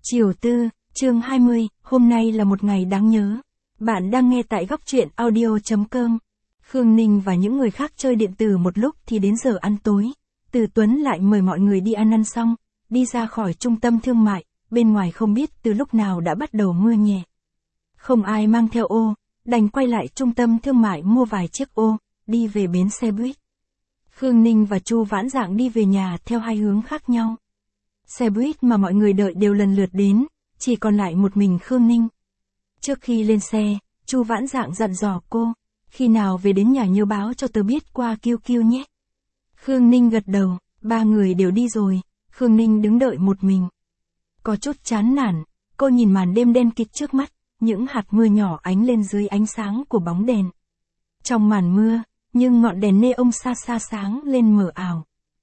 Chiều tư, chương 20, hôm nay là một ngày đáng nhớ. Bạn đang nghe tại góc truyện audio.com. Khương Ninh và những người khác chơi điện tử một lúc thì đến giờ ăn tối. Từ Tuấn lại mời mọi người đi ăn xong, đi ra khỏi trung tâm thương mại, bên ngoài không biết từ lúc nào đã bắt đầu mưa nhẹ. Không ai mang theo ô, đành quay lại trung tâm thương mại mua vài chiếc ô, đi về bến xe buýt. Khương Ninh và Chu Vãn Dạng đi về nhà theo hai hướng khác nhau. Xe buýt mà mọi người đợi đều lần lượt đến, chỉ còn lại một mình Khương Ninh. Trước khi lên xe, Chu Vãn Dạng dặn dò cô, khi nào về đến nhà nhớ báo cho tớ biết qua QQ nhé. Khương Ninh gật đầu, ba người đều đi rồi, Khương Ninh đứng đợi một mình. Có chút chán nản, cô nhìn màn đêm đen kịt trước mắt, những hạt mưa nhỏ ánh lên dưới ánh sáng của bóng đèn. Trong màn mưa, nhưng ngọn đèn neon xa xa sáng lên mờ ảo.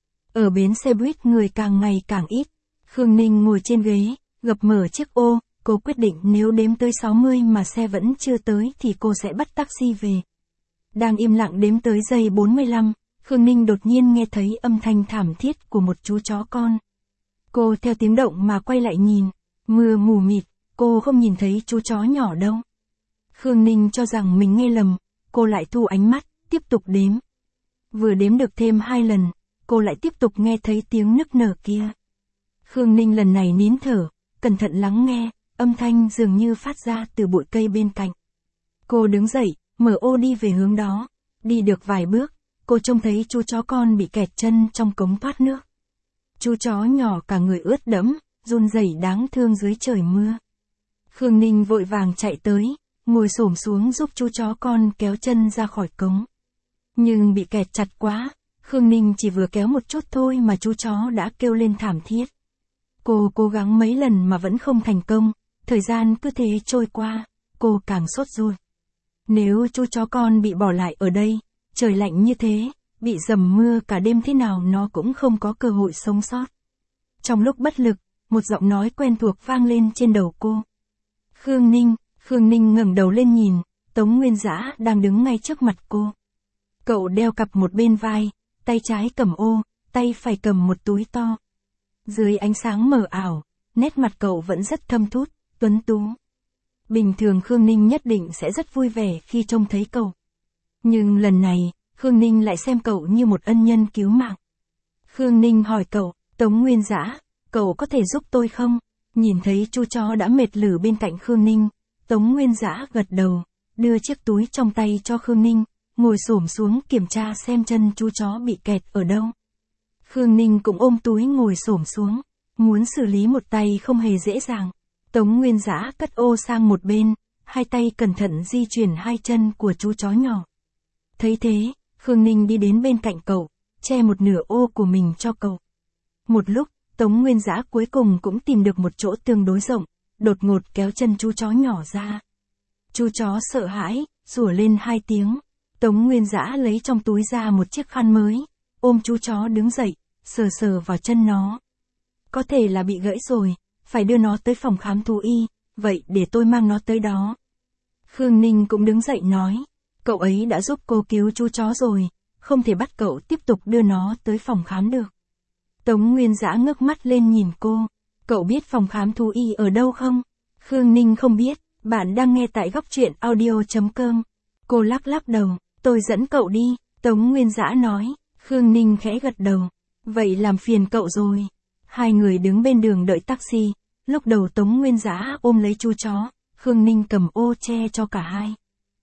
Ở bến xe buýt người càng ngày càng ít. Khương Ninh ngồi trên ghế, gập mở chiếc ô, cô quyết định nếu đếm tới 60 mà xe vẫn chưa tới thì cô sẽ bắt taxi về. Đang im lặng đếm tới giây 45, Khương Ninh đột nhiên nghe thấy âm thanh thảm thiết của một chú chó con. Cô theo tiếng động mà quay lại nhìn, mưa mù mịt, cô không nhìn thấy chú chó nhỏ đâu. Khương Ninh cho rằng mình nghe lầm, cô lại thu ánh mắt, tiếp tục đếm. Vừa đếm được thêm 2 lần, cô lại tiếp tục nghe thấy tiếng nức nở kia. Khương Ninh lần này nín thở, cẩn thận lắng nghe, âm thanh dường như phát ra từ bụi cây bên cạnh. Cô đứng dậy, mở ô đi về hướng đó. Đi được vài bước, cô trông thấy chú chó con bị kẹt chân trong cống thoát nước. Chú chó nhỏ cả người ướt đẫm, run rẩy đáng thương dưới trời mưa. Khương Ninh vội vàng chạy tới, ngồi xổm xuống giúp chú chó con kéo chân ra khỏi cống. Nhưng bị kẹt chặt quá, Khương Ninh chỉ vừa kéo một chút thôi mà chú chó đã kêu lên thảm thiết. Cô cố gắng mấy lần mà vẫn không thành công, thời gian cứ thế trôi qua, cô càng sốt ruột. Nếu chú chó con bị bỏ lại ở đây, trời lạnh như thế, bị dầm mưa cả đêm thế nào nó cũng không có cơ hội sống sót. Trong lúc bất lực, một giọng nói quen thuộc vang lên trên đầu cô. Khương Ninh ngẩng đầu lên nhìn, Tống Nguyên Dã đang đứng ngay trước mặt cô. Cậu đeo cặp một bên vai, tay trái cầm ô, tay phải cầm một túi to. Dưới ánh sáng mờ ảo, nét mặt cậu vẫn rất thâm thút, tuấn tú. Bình thường Khương Ninh nhất định sẽ rất vui vẻ khi trông thấy cậu. Nhưng lần này, Khương Ninh lại xem cậu như một ân nhân cứu mạng. Khương Ninh hỏi cậu, Tống Nguyên Dã, cậu có thể giúp tôi không? Nhìn thấy chú chó đã mệt lử bên cạnh Khương Ninh, Tống Nguyên Dã gật đầu, đưa chiếc túi trong tay cho Khương Ninh, ngồi xổm xuống kiểm tra xem chân chú chó bị kẹt ở đâu. Khương Ninh cũng ôm túi ngồi xổm xuống, muốn xử lý một tay không hề dễ dàng. Tống Nguyên Dã cất ô sang một bên, hai tay cẩn thận di chuyển hai chân của chú chó nhỏ. Thấy thế, Khương Ninh đi đến bên cạnh cậu, che một nửa ô của mình cho cậu. Một lúc, Tống Nguyên Dã cuối cùng cũng tìm được một chỗ tương đối rộng, đột ngột kéo chân chú chó nhỏ ra. Chú chó sợ hãi, rủa lên 2 tiếng. Tống Nguyên Dã lấy trong túi ra một chiếc khăn mới, ôm chú chó đứng dậy, sờ sờ vào chân nó. Có thể là bị gãy rồi, phải đưa nó tới phòng khám thú y, vậy để tôi mang nó tới đó. Khương Ninh cũng đứng dậy nói, cậu ấy đã giúp cô cứu chú chó rồi, không thể bắt cậu tiếp tục đưa nó tới phòng khám được. Tống Nguyên Dã ngước mắt lên nhìn cô, cậu biết phòng khám thú y ở đâu không? Khương Ninh không biết, bạn đang nghe tại góc truyện audio.com. Cô lắc đầu, tôi dẫn cậu đi, Tống Nguyên Dã nói. Khương Ninh khẽ gật đầu, vậy làm phiền cậu rồi. Hai người đứng bên đường đợi taxi, lúc đầu Tống Nguyên Dã ôm lấy chú chó, Khương Ninh cầm ô che cho cả hai.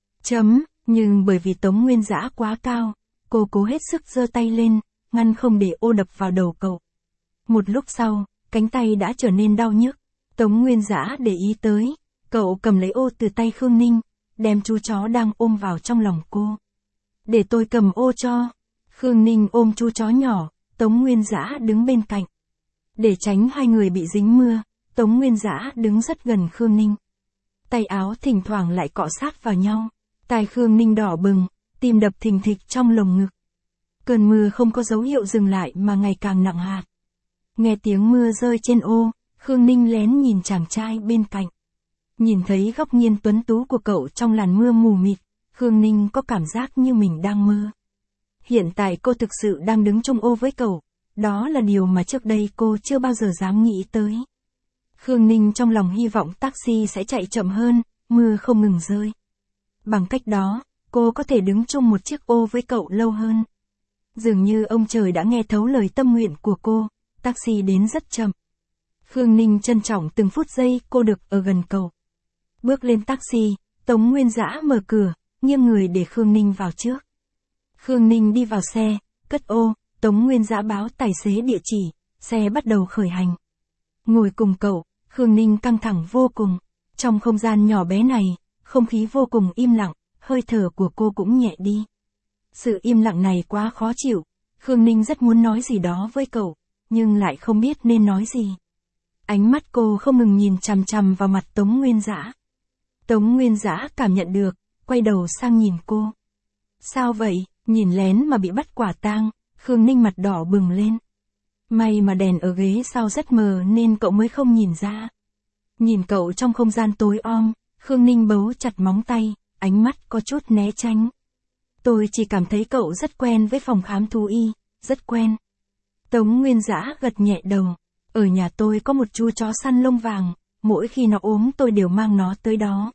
Nhưng bởi vì Tống Nguyên Dã quá cao, cô cố hết sức giơ tay lên, ngăn không để ô đập vào đầu cậu. Một lúc sau, cánh tay đã trở nên đau nhức, Tống Nguyên Dã để ý tới, cậu cầm lấy ô từ tay Khương Ninh, đem chú chó đang ôm vào trong lòng cô. Để tôi cầm ô cho. Khương Ninh ôm chú chó nhỏ, Tống Nguyên Dã đứng bên cạnh. Để tránh hai người bị dính mưa, Tống Nguyên Dã đứng rất gần Khương Ninh. Tay áo thỉnh thoảng lại cọ sát vào nhau, tai Khương Ninh đỏ bừng, tim đập thình thịch trong lồng ngực. Cơn mưa không có dấu hiệu dừng lại mà ngày càng nặng hạt. Nghe tiếng mưa rơi trên ô, Khương Ninh lén nhìn chàng trai bên cạnh. Nhìn thấy góc nhiên tuấn tú của cậu trong làn mưa mù mịt, Khương Ninh có cảm giác như mình đang mơ. Hiện tại cô thực sự đang đứng trong ô với cậu, đó là điều mà trước đây cô chưa bao giờ dám nghĩ tới. Khương Ninh trong lòng hy vọng taxi sẽ chạy chậm hơn, mưa không ngừng rơi. Bằng cách đó, cô có thể đứng chung một chiếc ô với cậu lâu hơn. Dường như ông trời đã nghe thấu lời tâm nguyện của cô, taxi đến rất chậm. Khương Ninh trân trọng từng phút giây cô được ở gần cậu. Bước lên taxi, Tống Nguyên Dã mở cửa, nghiêng người để Khương Ninh vào trước. Khương Ninh đi vào xe, cất ô, Tống Nguyên Dã báo tài xế địa chỉ, xe bắt đầu khởi hành. Ngồi cùng cậu, Khương Ninh căng thẳng vô cùng. Trong không gian nhỏ bé này, không khí vô cùng im lặng, hơi thở của cô cũng nhẹ đi. Sự im lặng này quá khó chịu, Khương Ninh rất muốn nói gì đó với cậu, nhưng lại không biết nên nói gì. Ánh mắt cô không ngừng nhìn chằm chằm vào mặt Tống Nguyên Dã. Tống Nguyên Dã cảm nhận được, quay đầu sang nhìn cô. Sao vậy, nhìn lén mà bị bắt quả tang, Khương Ninh mặt đỏ bừng lên. May mà đèn ở ghế sau rất mờ nên cậu mới không nhìn ra. Nhìn cậu trong không gian tối om, Khương Ninh bấu chặt móng tay, ánh mắt có chút né tránh. Tôi chỉ cảm thấy cậu rất quen với phòng khám thú y, rất quen. Tống Nguyên Dã gật nhẹ đầu. Ở nhà tôi có một chú chó săn lông vàng, mỗi khi nó ốm tôi đều mang nó tới đó.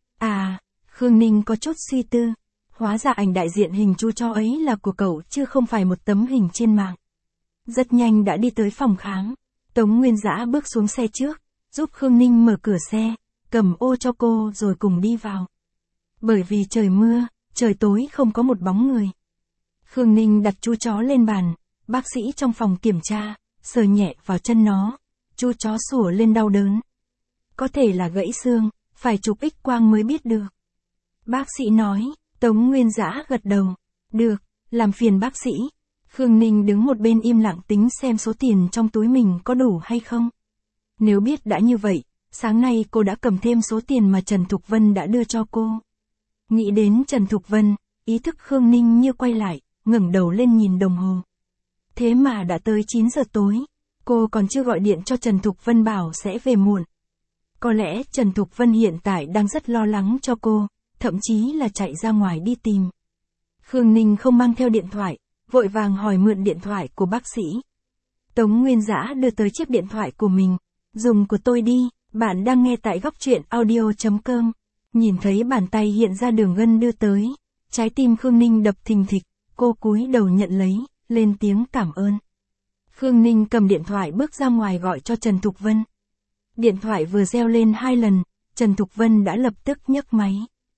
À, Khương Ninh có chút suy tư. Hóa ra ảnh đại diện hình chú chó ấy là của cậu chứ không phải một tấm hình trên mạng. Rất nhanh đã đi tới phòng khám. Tống Nguyên Dã bước xuống xe trước, giúp Khương Ninh mở cửa xe, cầm ô cho cô rồi cùng đi vào. Bởi vì trời mưa, trời tối không có một bóng người. Khương Ninh đặt chú chó lên bàn, bác sĩ trong phòng kiểm tra, sờ nhẹ vào chân nó, chú chó sủa lên đau đớn. Có thể là gãy xương, phải chụp X-quang mới biết được. Bác sĩ nói, Tống Nguyên Dã gật đầu. Được, làm phiền bác sĩ. Khương Ninh đứng một bên im lặng tính xem số tiền trong túi mình có đủ hay không. Nếu biết đã như vậy, sáng nay cô đã cầm thêm số tiền mà Trần Thục Vân đã đưa cho cô. Nghĩ đến Trần Thục Vân, ý thức Khương Ninh như quay lại, ngẩng đầu lên nhìn đồng hồ. Thế mà đã tới 9 giờ tối, cô còn chưa gọi điện cho Trần Thục Vân bảo sẽ về muộn. Có lẽ Trần Thục Vân hiện tại đang rất lo lắng cho cô, thậm chí là chạy ra ngoài đi tìm. Khương Ninh không mang theo điện thoại, vội vàng hỏi mượn điện thoại của bác sĩ. Tống Nguyên Dã đưa tới chiếc điện thoại của mình. Dùng của tôi đi, bạn đang nghe tại góc truyện audio.com. Nhìn thấy bàn tay hiện ra đường gân đưa tới, trái tim Khương Ninh đập thình thịch, cô cúi đầu nhận lấy, lên tiếng cảm ơn. Khương Ninh cầm điện thoại bước ra ngoài gọi cho Trần Thục Vân. Điện thoại vừa reo lên 2 lần, Trần Thục Vân đã lập tức nhấc máy.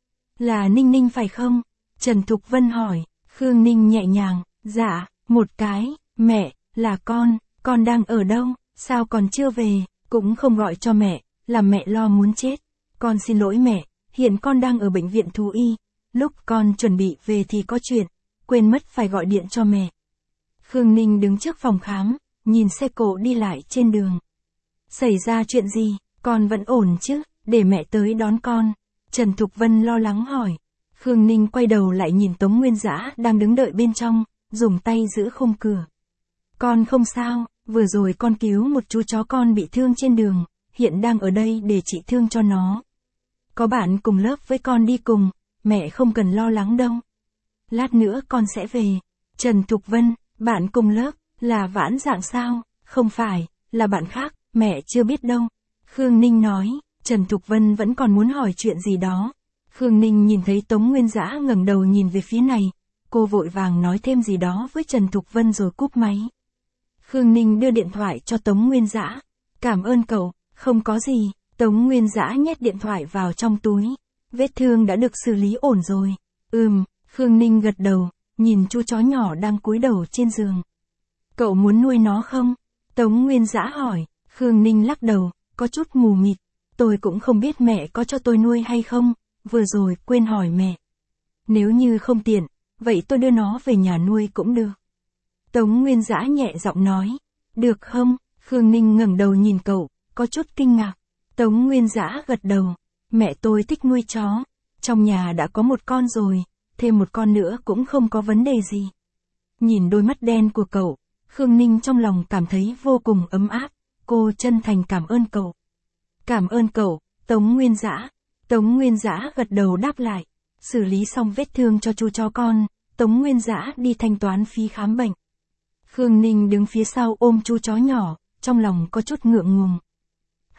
Là Ninh Ninh phải không? Trần Thục Vân hỏi. Khương Ninh nhẹ nhàng, dạ, một cái, mẹ, là con đang ở đâu, sao còn chưa về, cũng không gọi cho mẹ, làm mẹ lo muốn chết. Con xin lỗi mẹ, hiện con đang ở bệnh viện thú y, lúc con chuẩn bị về thì có chuyện, quên mất phải gọi điện cho mẹ. Khương Ninh đứng trước phòng khám, nhìn xe cộ đi lại trên đường. Xảy ra chuyện gì, con vẫn ổn chứ, để mẹ tới đón con. Trần Thục Vân lo lắng hỏi. Khương Ninh quay đầu lại nhìn Tống Nguyên Dã đang đứng đợi bên trong, dùng tay giữ khung cửa. Con không sao, vừa rồi con cứu một chú chó con bị thương trên đường, hiện đang ở đây để trị thương cho nó. Có bạn cùng lớp với con đi cùng, mẹ không cần lo lắng đâu. Lát nữa con sẽ về. Trần Thục Vân, bạn cùng lớp, là Vãn Dạng sao? Không phải, là bạn khác, mẹ chưa biết đâu. Khương Ninh nói, Trần Thục Vân vẫn còn muốn hỏi chuyện gì đó. Khương Ninh nhìn thấy Tống Nguyên Dã ngẩng đầu nhìn về phía này, cô vội vàng nói thêm gì đó với Trần Thục Vân rồi cúp máy. Khương Ninh đưa điện thoại cho Tống Nguyên Dã. Cảm ơn cậu, không có gì. Tống Nguyên Dã nhét điện thoại vào trong túi. Vết thương đã được xử lý ổn rồi. Khương Ninh gật đầu, nhìn chú chó nhỏ đang cúi đầu trên giường. Cậu muốn nuôi nó không? Tống Nguyên Dã hỏi. Khương Ninh lắc đầu, có chút mù mịt. Tôi cũng không biết mẹ có cho tôi nuôi hay không, vừa rồi quên hỏi mẹ. Nếu như không tiện, vậy tôi đưa nó về nhà nuôi cũng được. Tống Nguyên Dã nhẹ giọng nói. Được không? Khương Ninh ngẩng đầu nhìn cậu, có chút kinh ngạc. Tống Nguyên Dã gật đầu. Mẹ tôi thích nuôi chó. Trong nhà đã có một con rồi, thêm một con nữa cũng không có vấn đề gì. Nhìn đôi mắt đen của cậu, Khương Ninh trong lòng cảm thấy vô cùng ấm áp. Cô chân thành cảm ơn cậu. Cảm ơn cậu, Tống Nguyên Dã. Tống Nguyên Dã gật đầu đáp lại. Xử lý xong vết thương cho chú chó con, Tống Nguyên Dã đi thanh toán phí khám bệnh. Khương Ninh đứng phía sau ôm chú chó nhỏ, trong lòng có chút ngượng ngùng.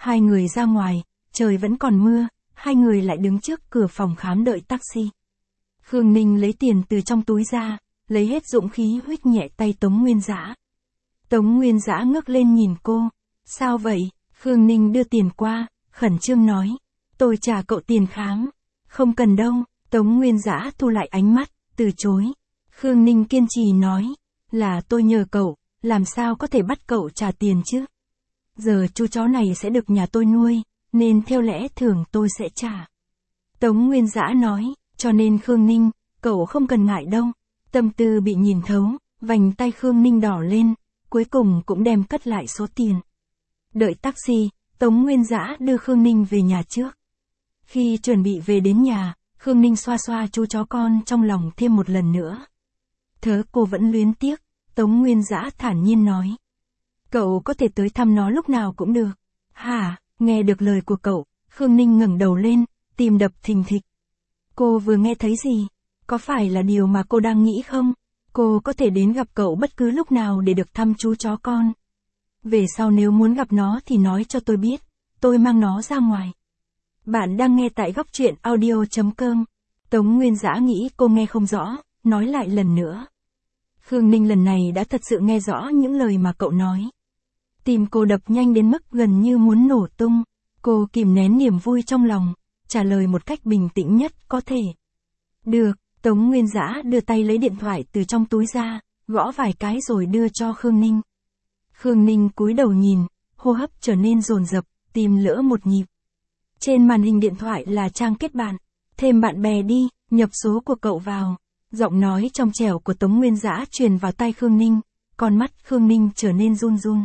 Hai người ra ngoài, trời vẫn còn mưa, hai người lại đứng trước cửa phòng khám đợi taxi. Khương Ninh lấy tiền từ trong túi ra, lấy hết dũng khí huých nhẹ tay Tống Nguyên Dã. Tống Nguyên Dã ngước lên nhìn cô. Sao vậy? Khương Ninh đưa tiền qua, khẩn trương nói. Tôi trả cậu tiền khám. Không cần đâu. Tống Nguyên Dã thu lại ánh mắt, từ chối. Khương Ninh kiên trì nói. Là tôi nhờ cậu, làm sao có thể bắt cậu trả tiền chứ? Giờ chú chó này sẽ được nhà tôi nuôi, nên theo lẽ thường tôi sẽ trả. Tống Nguyên Dã nói, cho nên Khương Ninh, cậu không cần ngại đâu. Tâm tư bị nhìn thấu, vành tay Khương Ninh đỏ lên, cuối cùng cũng đem cất lại số tiền. Đợi taxi, Tống Nguyên Dã đưa Khương Ninh về nhà trước. Khi chuẩn bị về đến nhà, Khương Ninh xoa xoa chú chó con trong lòng thêm một lần nữa. Thớ cô vẫn luyến tiếc, Tống Nguyên Dã thản nhiên nói. Cậu có thể tới thăm nó lúc nào cũng được. Hả? Nghe được lời của cậu, Khương Ninh ngẩng đầu lên, tim đập thình thịch. Cô vừa nghe thấy gì? Có phải là điều mà cô đang nghĩ không? Cô có thể đến gặp cậu bất cứ lúc nào để được thăm chú chó con. Về sau nếu muốn gặp nó thì nói cho tôi biết, tôi mang nó ra ngoài. Bạn đang nghe tại góc truyện audio.com. Tống Nguyên Dã nghĩ cô nghe không rõ, nói lại lần nữa. Khương Ninh lần này đã thật sự nghe rõ những lời mà cậu nói. Tim cô đập nhanh đến mức gần như muốn nổ tung. Cô kìm nén niềm vui trong lòng, trả lời một cách bình tĩnh nhất có thể. Được, Tống Nguyên Dã đưa tay lấy điện thoại từ trong túi ra, gõ vài cái rồi đưa cho Khương Ninh. Khương Ninh cúi đầu nhìn, hô hấp trở nên dồn dập, tim lỡ một nhịp. Trên màn hình điện thoại là trang kết bạn. Thêm bạn bè đi, nhập số của cậu vào. Giọng nói trong trẻo của Tống Nguyên Dã truyền vào tai Khương Ninh, con mắt Khương Ninh trở nên run run.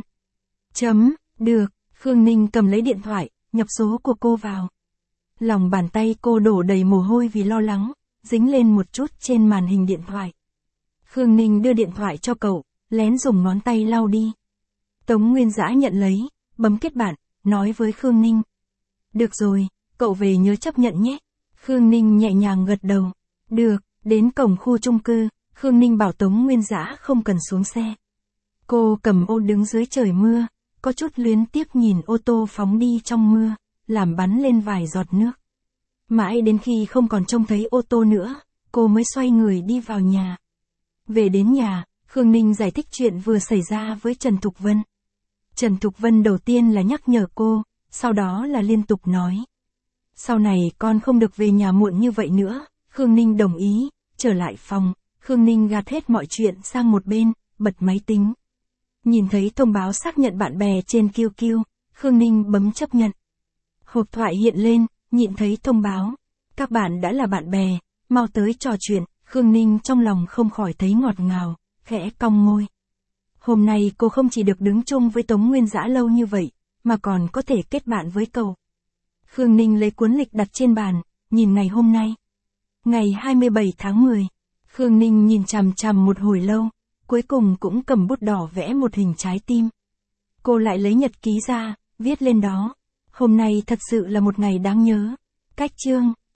Được, Khương Ninh cầm lấy điện thoại, nhập số của cô vào. Lòng bàn tay cô đổ đầy mồ hôi vì lo lắng, dính lên một chút trên màn hình điện thoại. Khương Ninh đưa điện thoại cho cậu, lén dùng ngón tay lau đi. Tống Nguyên Dã nhận lấy, bấm kết bạn, nói với Khương Ninh. Được rồi, cậu về nhớ chấp nhận nhé. Khương Ninh nhẹ nhàng gật đầu. Được, đến cổng khu chung cư, Khương Ninh bảo Tống Nguyên Dã không cần xuống xe. Cô cầm ô đứng dưới trời mưa, có chút luyến tiếc nhìn ô tô phóng đi trong mưa, làm bắn lên vài giọt nước. Mãi đến khi không còn trông thấy ô tô nữa, cô mới xoay người đi vào nhà. Về đến nhà, Khương Ninh giải thích chuyện vừa xảy ra với Trần Thục Vân. Trần Thục Vân đầu tiên là nhắc nhở cô, sau đó là liên tục nói. Sau này con không được về nhà muộn như vậy nữa. Khương Ninh đồng ý, trở lại phòng, Khương Ninh gạt hết mọi chuyện sang một bên, bật máy tính. Nhìn thấy thông báo xác nhận bạn bè trên QQ, Khương Ninh bấm chấp nhận. Hộp thoại hiện lên, nhìn thấy thông báo. Các bạn đã là bạn bè, mau tới trò chuyện, Khương Ninh trong lòng không khỏi thấy ngọt ngào, khẽ cong môi. Hôm nay cô không chỉ được đứng chung với Tống Nguyên Dã lâu như vậy, mà còn có thể kết bạn với cậu. Khương Ninh lấy cuốn lịch đặt trên bàn, nhìn ngày hôm nay. Ngày 27 tháng 10, Khương Ninh nhìn chằm chằm một hồi lâu, cuối cùng cũng cầm bút đỏ vẽ một hình trái tim. Cô lại lấy nhật ký ra, viết lên đó. Hôm nay thật sự là một ngày đáng nhớ. Cách chương